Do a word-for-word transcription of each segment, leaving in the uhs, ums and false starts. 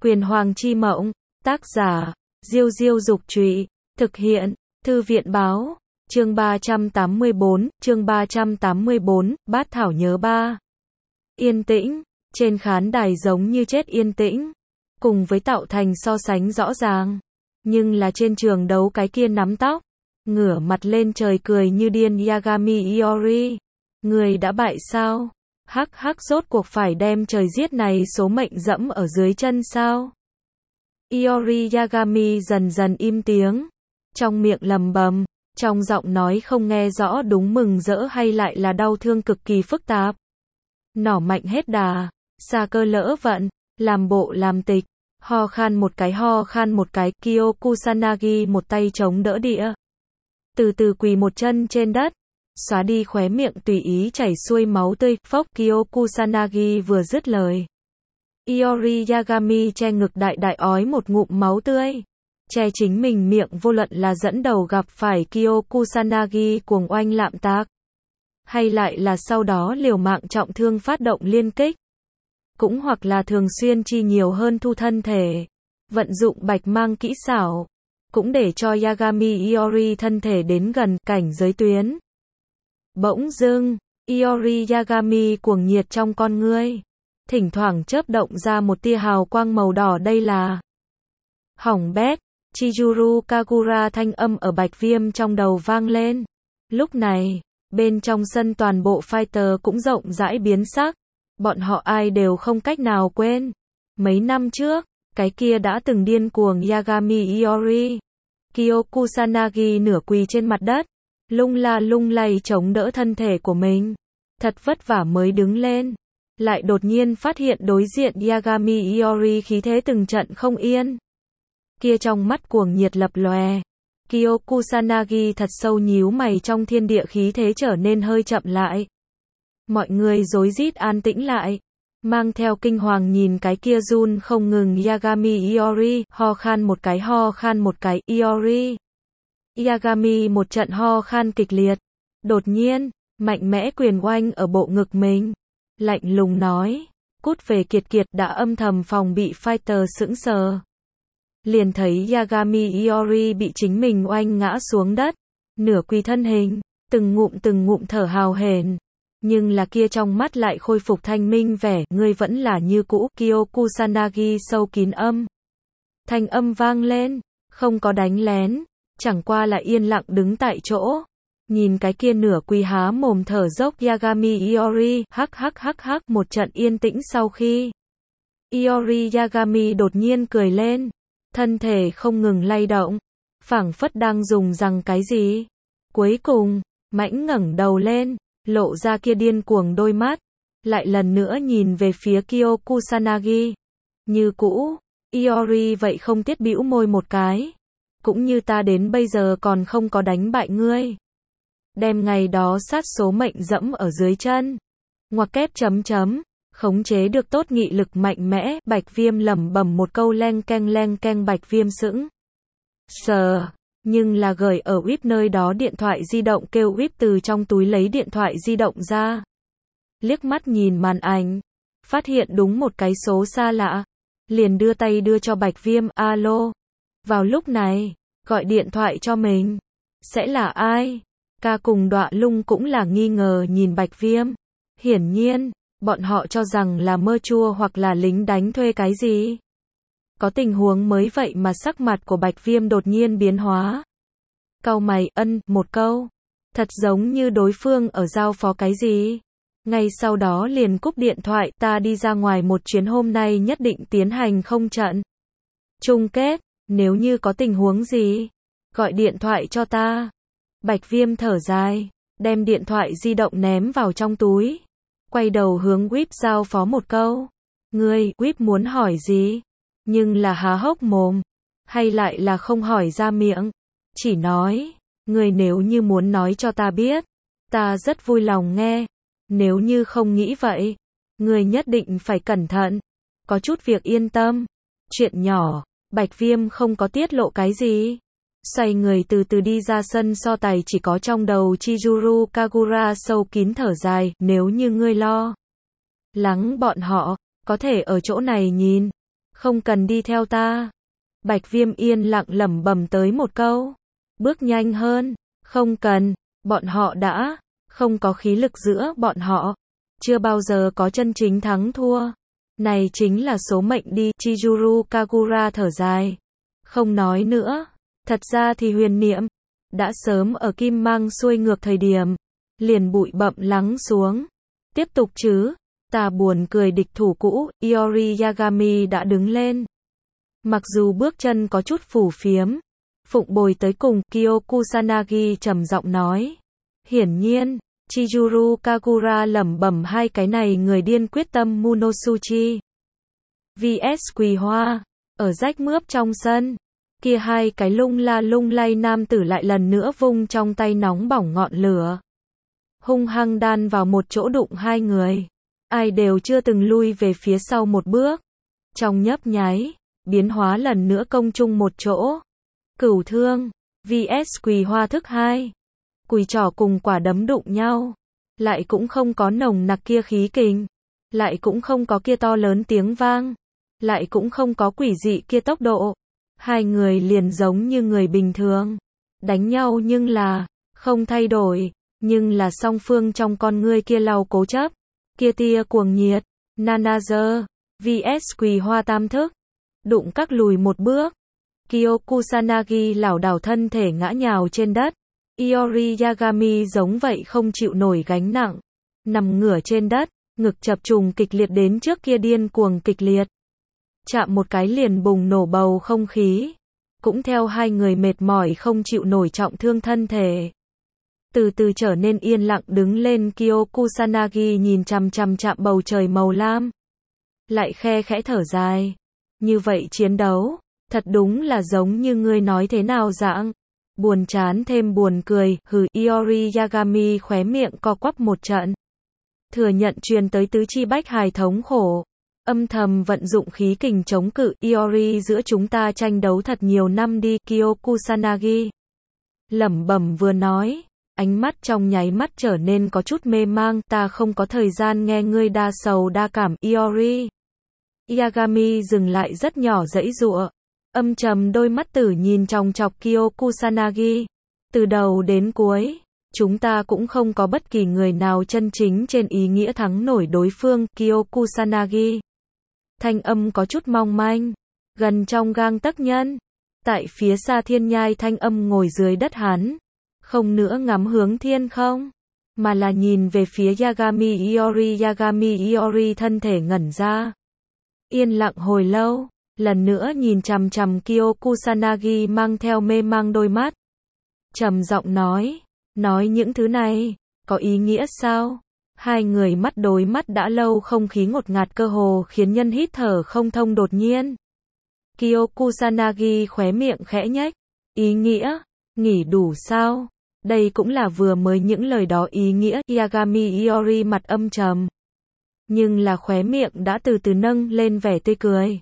Quyền Hoàng Chi Mộng, tác giả, Diêu Diêu Dục Trụy, thực hiện, Thư viện Báo, chương ba trăm tám mươi bốn, chương ba trăm tám mươi bốn, Bát Thảo nhớ ba. Yên tĩnh, trên khán đài giống như chết yên tĩnh, cùng với tạo thành so sánh rõ ràng. Nhưng là trên trường đấu cái kia nắm tóc, ngửa mặt lên trời cười như điên Yagami Iori. Người đã bại sao? Hắc hắc, rốt cuộc phải đem trời giết này số mệnh dẫm ở dưới chân sao? Iori Yagami dần dần im tiếng, trong miệng lầm bầm, trong giọng nói không nghe rõ đúng mừng rỡ hay lại là đau thương cực kỳ phức tạp. Nỏ mạnh hết đà, xa cơ lỡ vận, làm bộ làm tịch, ho khan một cái ho khan một cái, Kyo Kusanagi một tay chống đỡ địa. Từ từ quỳ một chân trên đất, xóa đi khóe miệng tùy ý chảy xuôi máu tươi, phốc. Kyo Kusanagi vừa dứt lời, Iori Yagami che ngực đại đại ói một ngụm máu tươi, che chính mình miệng, vô luận là dẫn đầu gặp phải Kyo Kusanagi cuồng oanh lạm tác, hay lại là sau đó liều mạng trọng thương phát động liên kích, cũng hoặc là thường xuyên chi nhiều hơn thu thân thể, vận dụng bạch mang kỹ xảo, cũng để cho Yagami Iori thân thể đến gần cảnh giới tuyến. Bỗng dưng, Iori Yagami cuồng nhiệt trong con ngươi, thỉnh thoảng chớp động ra một tia hào quang màu đỏ, đây là hỏng bét. Chizuru Kagura thanh âm ở Bạch Viêm trong đầu vang lên. Lúc này, bên trong sân toàn bộ fighter cũng rộng rãi biến sắc. Bọn họ ai đều không cách nào quên. Mấy năm trước, cái kia đã từng điên cuồng Yagami Iori. Kyo Kusanagi nửa quỳ trên mặt đất, lung la lung lay chống đỡ thân thể của mình. Thật vất vả mới đứng lên. Lại đột nhiên phát hiện đối diện Yagami Iori khí thế từng trận không yên. Kia trong mắt cuồng nhiệt lập lòe. Kyo Kusanagi thật sâu nhíu mày, trong thiên địa khí thế trở nên hơi chậm lại. Mọi người rối rít an tĩnh lại, mang theo kinh hoàng nhìn cái kia run không ngừng Yagami Iori, ho khan một cái ho khan một cái, Iori. Yagami một trận ho khan kịch liệt, đột nhiên, mạnh mẽ quyền oanh ở bộ ngực mình, lạnh lùng nói, cút về kiệt kiệt. Đã âm thầm phòng bị fighter sững sờ. Liền thấy Yagami Iori bị chính mình oanh ngã xuống đất, nửa quỳ thân hình, từng ngụm từng ngụm thở hào hển, nhưng là kia trong mắt lại khôi phục thanh minh vẻ, ngươi vẫn là như cũ. Kyo Kusanagi sâu kín âm, thanh âm vang lên, không có đánh lén, chẳng qua là yên lặng đứng tại chỗ, nhìn cái kia nửa quỳ há mồm thở dốc Yagami Iori, hắc hắc hắc hắc. Một trận yên tĩnh sau khi, Iori Yagami đột nhiên cười lên, thân thể không ngừng lay động, phảng phất đang dùng rằng cái gì. Cuối cùng, mãnh ngẩng đầu lên, lộ ra kia điên cuồng đôi mắt, lại lần nữa nhìn về phía Kyo Kusanagi. Như cũ, Iori vậy không tiết bĩu môi một cái, cũng như ta đến bây giờ còn không có đánh bại ngươi, đem ngày đó sát số mệnh dẫm ở dưới chân. Ngoặc kép chấm chấm, khống chế được tốt nghị lực mạnh mẽ. Bạch Viêm lẩm bẩm một câu, leng keng leng keng. Bạch Viêm sững sờ, nhưng là gửi ở u i pê nơi đó điện thoại di động, kêu u i pê từ trong túi lấy điện thoại di động ra, liếc mắt nhìn màn ảnh, phát hiện đúng một cái số xa lạ, liền đưa tay đưa cho Bạch Viêm, alo. Vào lúc này, gọi điện thoại cho mình, sẽ là ai? Ca cùng Đọa Lung cũng là nghi ngờ nhìn Bạch Viêm, hiển nhiên, bọn họ cho rằng là mơ chua hoặc là lính đánh thuê cái gì. Có tình huống mới vậy mà sắc mặt của Bạch Viêm đột nhiên biến hóa. Cau mày, ân, một câu. Thật giống như đối phương ở giao phó cái gì. Ngay sau đó liền cúp điện thoại, ta đi ra ngoài một chuyến, hôm nay nhất định tiến hành không trận chung kết, nếu như có tình huống gì, gọi điện thoại cho ta. Bạch Viêm thở dài, đem điện thoại di động ném vào trong túi, quay đầu hướng u i pê giao phó một câu. Ngươi, u i pê muốn hỏi gì? Nhưng là há hốc mồm, hay lại là không hỏi ra miệng, chỉ nói, ngươi nếu như muốn nói cho ta biết, ta rất vui lòng nghe, nếu như không nghĩ vậy, ngươi nhất định phải cẩn thận, có chút việc yên tâm, chuyện nhỏ. Bạch Viêm không có tiết lộ cái gì, xoay người từ từ đi ra sân so tài, chỉ có trong đầu Chizuru Kagura sâu kín thở dài, nếu như ngươi lo lắng bọn họ, có thể ở chỗ này nhìn, Không cần đi theo ta. Bạch Viêm yên lặng lẩm bẩm tới một câu. Bước nhanh hơn. Không cần. Bọn họ đã không có khí lực giữa bọn họ. Chưa bao giờ có chân chính thắng thua. Này chính là số mệnh đi. Chizuru Kagura thở dài. Không nói nữa. Thật ra thì huyền niệm đã sớm ở kim mang xuôi ngược thời điểm. Liền bụi bặm lắng xuống. Tiếp tục chứ. Ta buồn cười địch thủ cũ. Iori Yagami đã đứng lên. Mặc dù bước chân có chút phù phiếm. Phụng bồi tới cùng. Kyo Kusanagi trầm giọng nói. Hiển nhiên. Chizuru Kagura lẩm bẩm hai cái này người điên quyết tâm Munosuchi. vs Quỳ Hoa. Ở rách mướp trong sân. Kia hai cái lung la lung lay nam tử lại lần nữa vung trong tay nóng bỏng ngọn lửa. Hung hăng đan vào một chỗ đụng hai người. Ai đều chưa từng lui về phía sau một bước. Trong nhấp nháy, biến hóa lần nữa công chung một chỗ. Cửu thương, vs Quỳ Hoa thức hai. Quỳ trỏ cùng quả đấm đụng nhau. Lại cũng không có nồng nặc kia khí kình. Lại cũng không có kia to lớn tiếng vang. Lại cũng không có quỷ dị kia tốc độ. Hai người liền giống như người bình thường. Đánh nhau nhưng là không thay đổi. Nhưng là song phương trong con ngươi kia lau cố chấp. Kia tia cuồng nhiệt. Nanager vs Quỳ Hoa tam thức. Đụng các lùi một bước. Kyo Kusanagi lảo đảo thân thể ngã nhào trên đất. Iori Yagami giống vậy không chịu nổi gánh nặng. Nằm ngửa trên đất. Ngực chập trùng kịch liệt đến trước kia điên cuồng kịch liệt. Chạm một cái liền bùng nổ bầu không khí. Cũng theo hai người mệt mỏi không chịu nổi trọng thương thân thể. Từ từ trở nên yên lặng đứng lên. Kyo Kusanagi nhìn chằm chằm chạm bầu trời màu lam. Lại khe khẽ thở dài. Như vậy chiến đấu, thật đúng là giống như ngươi nói thế nào dạng. Buồn chán thêm buồn cười, hừ. Iori Yagami khóe miệng co quắp một trận. Thừa nhận truyền tới tứ chi bách hài thống khổ. Âm thầm vận dụng khí kình chống cự. Iori giữa chúng ta tranh đấu thật nhiều năm đi. Kyo Kusanagi lẩm bẩm vừa nói. Ánh mắt trong nháy mắt trở nên có chút mê mang. Ta không có thời gian nghe ngươi đa sầu đa cảm. Iori Yagami dừng lại rất nhỏ giãy giụa. Âm trầm đôi mắt tử nhìn chòng chọc Kyo Kusanagi. Từ đầu đến cuối, chúng ta cũng không có bất kỳ người nào chân chính trên ý nghĩa thắng nổi đối phương. Kyo Kusanagi thanh âm có chút mong manh, gần trong gang tấc nhân. Tại phía xa thiên nhai thanh âm ngồi dưới đất hắn. Không nữa ngắm hướng thiên không, mà là nhìn về phía Yagami Iori. Yagami Iori thân thể ngẩn ra. Yên lặng hồi lâu, lần nữa nhìn chằm chằm Kyo Kusanagi mang theo mê mang đôi mắt. Trầm giọng nói, nói những thứ này, có ý nghĩa sao? Hai người mắt đối mắt đã lâu không khí ngột ngạt cơ hồ khiến nhân hít thở không thông đột nhiên. Kyo Kusanagi khóe miệng khẽ nhếch. Ý nghĩa? Nghỉ đủ sao? Đây cũng là vừa mới những lời đó ý nghĩa. Yagami Iori mặt âm trầm. Nhưng là khóe miệng đã từ từ nâng lên vẻ tươi cười.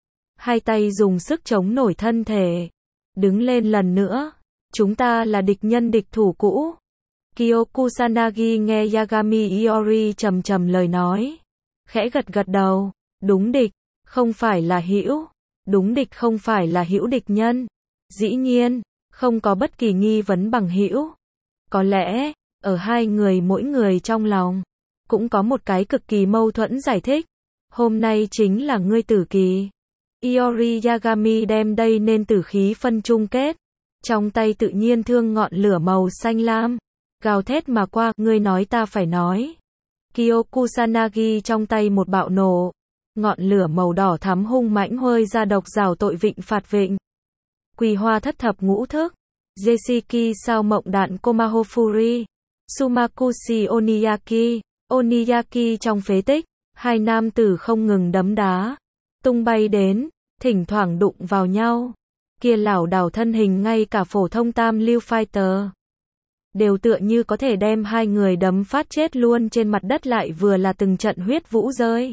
Hai tay dùng sức chống nổi thân thể. Đứng lên lần nữa. Chúng ta là địch nhân địch thủ cũ. Kyo Kusanagi nghe Yagami Iori trầm trầm lời nói. Khẽ gật gật đầu. Đúng địch, không phải là hữu. Đúng địch không phải là hữu địch nhân. Dĩ nhiên, không có bất kỳ nghi vấn bằng hữu. Có lẽ, ở hai người mỗi người trong lòng, cũng có một cái cực kỳ mâu thuẫn giải thích. Hôm nay chính là ngươi tử kỳ. Iori Yagami đem đây nên tử khí phân chung kết. Trong tay tự nhiên thương ngọn lửa màu xanh lam. Gào thét mà qua, ngươi nói ta phải nói. Kyo Kusanagi trong tay một bạo nổ. Ngọn lửa màu đỏ thắm hung mãnh hơi ra độc rào tội vịnh phạt vịnh. Quỳ Hoa thất thập ngũ thức. Jesiki sao mộng đạn Komaho Fury. Sumakushi Oniyaki. Oniyaki trong phế tích. Hai nam tử không ngừng đấm đá. Tung bay đến. Thỉnh thoảng đụng vào nhau. Kia lảo đảo thân hình ngay cả phổ thông tam lưu fighter. Đều tựa như có thể đem hai người đấm phát chết luôn trên mặt đất lại vừa là từng trận huyết vũ rơi.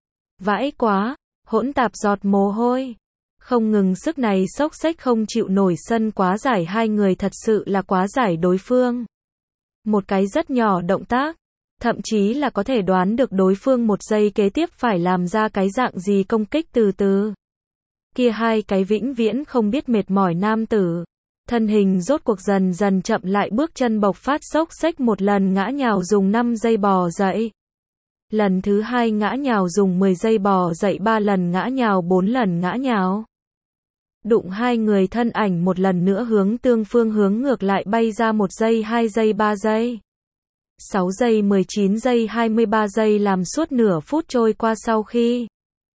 Vãi quá, hỗn tạp giọt mồ hôi. Không ngừng sức này xốc xếch không chịu nổi sân quá giải hai người thật sự là quá giải đối phương. Một cái rất nhỏ động tác, thậm chí là có thể đoán được đối phương một giây kế tiếp phải làm ra cái dạng gì công kích từ từ. Kia hai cái vĩnh viễn không biết mệt mỏi nam tử. Thân hình rốt cuộc dần dần chậm lại, bước chân bộc phát, xốc xếch một lần ngã nhào dùng năm giây bò dậy. Lần thứ hai ngã nhào dùng mười giây bò dậy, ba lần ngã nhào, bốn lần ngã nhào. Đụng hai người thân ảnh một lần nữa hướng tương phương hướng ngược lại bay ra, một giây, hai giây, ba giây. sáu giây, mười chín giây, hai mươi ba giây, làm suốt nửa phút trôi qua sau khi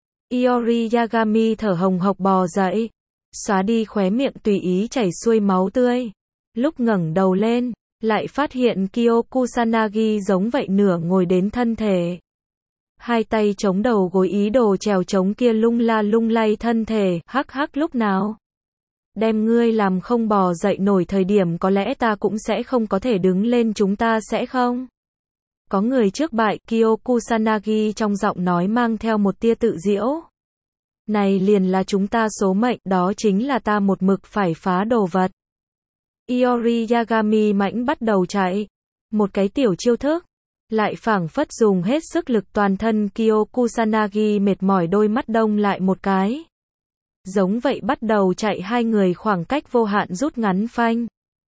Iori Yagami thở hồng hộc bò dậy, xóa đi khóe miệng tùy ý chảy xuôi máu tươi. Lúc ngẩng đầu lên, lại phát hiện Kyo Kusanagi giống vậy nửa ngồi đến thân thể. Hai tay chống đầu gối ý đồ trèo chống kia lung la lung lay thân thể, hắc hắc, lúc nào đem ngươi làm không bò dậy nổi thời điểm có lẽ ta cũng sẽ không có thể đứng lên, chúng ta sẽ không có người trước bại. Kyo Kusanagi trong giọng nói mang theo một tia tự giễu. Này liền là chúng ta số mệnh, đó chính là ta một mực phải phá đồ vật. Iori Yagami mãnh bắt đầu chạy. Một cái tiểu chiêu thức, lại phảng phất dùng hết sức lực toàn thân. Kyo Kusanagi mệt mỏi, đôi mắt đông lại một cái. Giống vậy bắt đầu chạy, hai người khoảng cách vô hạn rút ngắn phanh.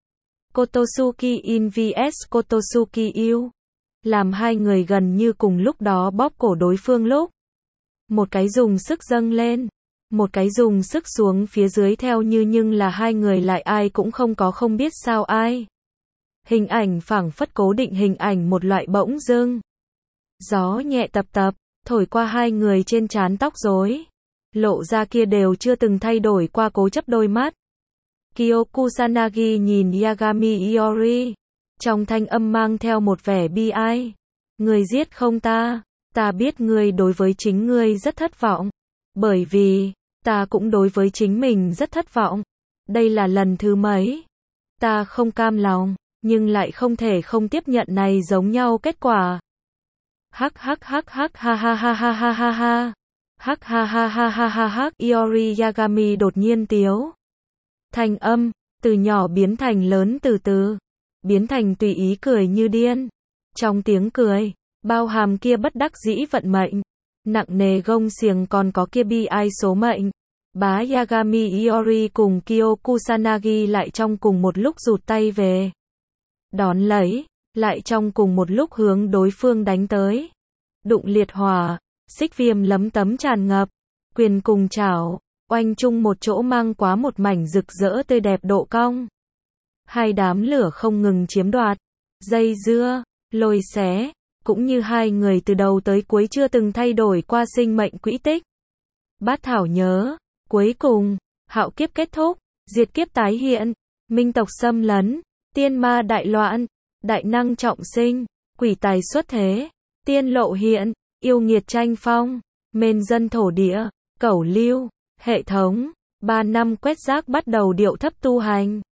Kotosuki in vs Kotosuki yêu. Làm hai người gần như cùng lúc đó bóp cổ đối phương lúc. Một cái dùng sức dâng lên, một cái dùng sức xuống phía dưới theo như, nhưng là hai người lại ai cũng không có không biết sao ai. Hình ảnh phảng phất cố định, hình ảnh một loại bỗng dưng. Gió nhẹ tập tập, thổi qua hai người trên trán, tóc rối lộ ra kia đều chưa từng thay đổi qua cố chấp đôi mắt. Kyo Kusanagi nhìn Yagami Iori, trong thanh âm mang theo một vẻ bi ai. Ngươi giết không ta, ta biết ngươi đối với chính ngươi rất thất vọng, bởi vì ta cũng đối với chính mình rất thất vọng. Đây là lần thứ mấy ta không cam lòng, nhưng lại không thể không tiếp nhận này giống nhau kết quả. Hắc hắc hắc hắc ha ha ha ha ha ha ha. Hắc ha ha ha ha ha ha. Iori Yagami đột nhiên tiếu. Thanh âm từ nhỏ biến thành lớn, từ từ biến thành tùy ý cười như điên. Trong tiếng cười bao hàm kia bất đắc dĩ vận mệnh, nặng nề gông xiềng, còn có kia bi ai số mệnh. Bá Yagami Iori cùng Kyo Kusanagi lại trong cùng một lúc rụt tay về, đón lấy, lại trong cùng một lúc hướng đối phương đánh tới. Đụng liệt hỏa, xích viêm lấm tấm tràn ngập, quyền cùng chảo, oanh chung một chỗ, mang quá một mảnh rực rỡ tươi đẹp độ cong. Hai đám lửa không ngừng chiếm đoạt, dây dưa, lôi xé, cũng như hai người từ đầu tới cuối chưa từng thay đổi qua sinh mệnh quỹ tích. Bát Thảo nhớ, cuối cùng, hạo kiếp kết thúc, diệt kiếp tái hiện, minh tộc xâm lấn, tiên ma đại loạn, đại năng trọng sinh, quỷ tài xuất thế, tiên lộ hiện, yêu nghiệt tranh phong, mền dân thổ địa, cẩu lưu, hệ thống, ba năm quét rác bắt đầu điệu thấp tu hành.